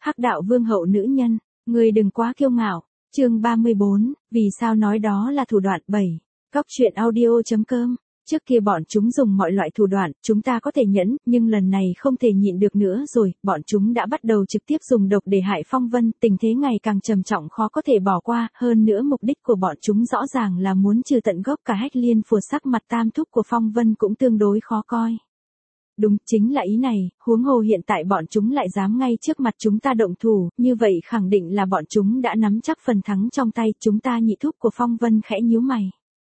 Hắc đạo vương hậu nữ nhân, ngươi đừng quá kiêu ngạo. Chương 34, vì sao nói đó là thủ đoạn 7. Góc truyện audio.com. Trước kia bọn chúng dùng mọi loại thủ đoạn, chúng ta có thể nhẫn, nhưng lần này không thể nhịn được nữa rồi, bọn chúng đã bắt đầu trực tiếp dùng độc để hại Phong Vân, tình thế ngày càng trầm trọng khó có thể bỏ qua, hơn nữa mục đích của bọn chúng rõ ràng là muốn trừ tận gốc cả Hách Liên phù, sắc mặt tam thúc của Phong Vân cũng tương đối khó coi. Đúng, chính là ý này, huống hồ hiện tại bọn chúng lại dám ngay trước mặt chúng ta động thủ, như vậy khẳng định là bọn chúng đã nắm chắc phần thắng trong tay, chúng ta nhị thúc của Phong Vân khẽ nhíu mày.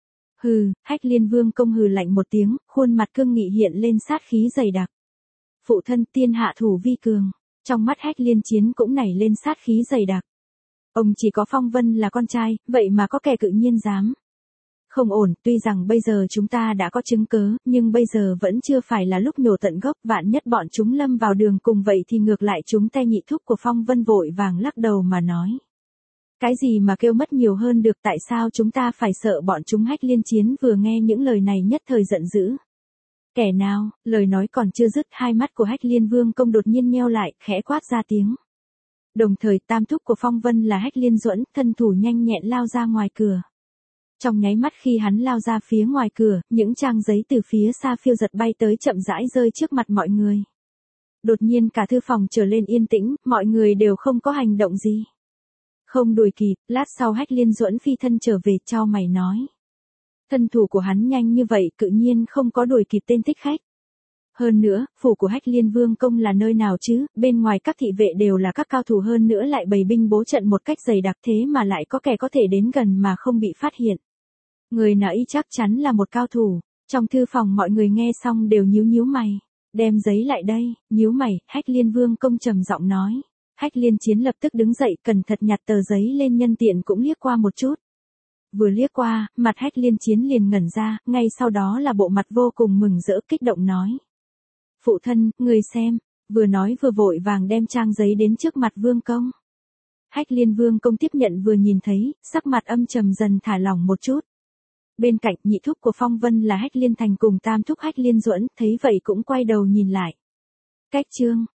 Hừ, Hách Liên Vương công hừ lạnh một tiếng, khuôn mặt cương nghị hiện lên sát khí dày đặc. Phụ thân tiên hạ thủ vi cường, trong mắt Hách Liên Chiến cũng nảy lên sát khí dày đặc. Ông chỉ có Phong Vân là con trai, vậy mà có kẻ cự nhiên dám. Không ổn, tuy rằng bây giờ chúng ta đã có chứng cớ, nhưng bây giờ vẫn chưa phải là lúc nhổ tận gốc, vạn nhất bọn chúng lâm vào đường cùng vậy thì ngược lại chúng ta nhị thúc của Phong Vân vội vàng lắc đầu mà nói. Cái gì mà kêu mất nhiều hơn được, tại sao chúng ta phải sợ bọn chúng? Hách Liên Chiến vừa nghe những lời này nhất thời giận dữ. Kẻ nào? Lời nói còn chưa dứt, hai mắt của Hách Liên Vương công đột nhiên nheo lại, khẽ quát ra tiếng. Đồng thời tam thúc của Phong Vân là Hách Liên Duẫn, thân thủ nhanh nhẹn lao ra ngoài cửa. Trong nháy mắt khi hắn lao ra phía ngoài cửa, những trang giấy từ phía xa phiêu giật bay tới, chậm rãi rơi trước mặt mọi người. Đột nhiên cả thư phòng trở lên yên tĩnh, mọi người đều không có hành động gì. Không đuổi kịp, lát sau Hách Liên Duẫn phi thân trở về, cho mày nói. Thân thủ của hắn nhanh như vậy, tự nhiên không có đuổi kịp tên thích khách. Hơn nữa, phủ của Hách Liên Vương công là nơi nào chứ, bên ngoài các thị vệ đều là các cao thủ, hơn nữa lại bày binh bố trận một cách dày đặc, thế mà lại có kẻ có thể đến gần mà không bị phát hiện. Người nào ý chắc chắn là một cao thủ. Trong thư phòng mọi người nghe xong đều nhíu nhíu mày. Đem giấy lại đây, nhíu mày, Hách Liên Vương công trầm giọng nói. Hách Liên Chiến lập tức đứng dậy, cẩn thận nhặt tờ giấy lên, nhân tiện cũng liếc qua một chút. Vừa liếc qua, mặt Hách Liên Chiến liền ngẩn ra, ngay sau đó là bộ mặt vô cùng mừng rỡ, kích động nói. Phụ thân, người xem, vừa nói vừa vội vàng đem trang giấy đến trước mặt Vương công. Hách Liên Vương công tiếp nhận vừa nhìn thấy, sắc mặt âm trầm dần thả lỏng một chút. Bên cạnh nhị thúc của Phong Vân là Hách Liên Thành cùng tam thúc Hách Liên Duẫn, thấy vậy cũng quay đầu nhìn lại. Cách chương,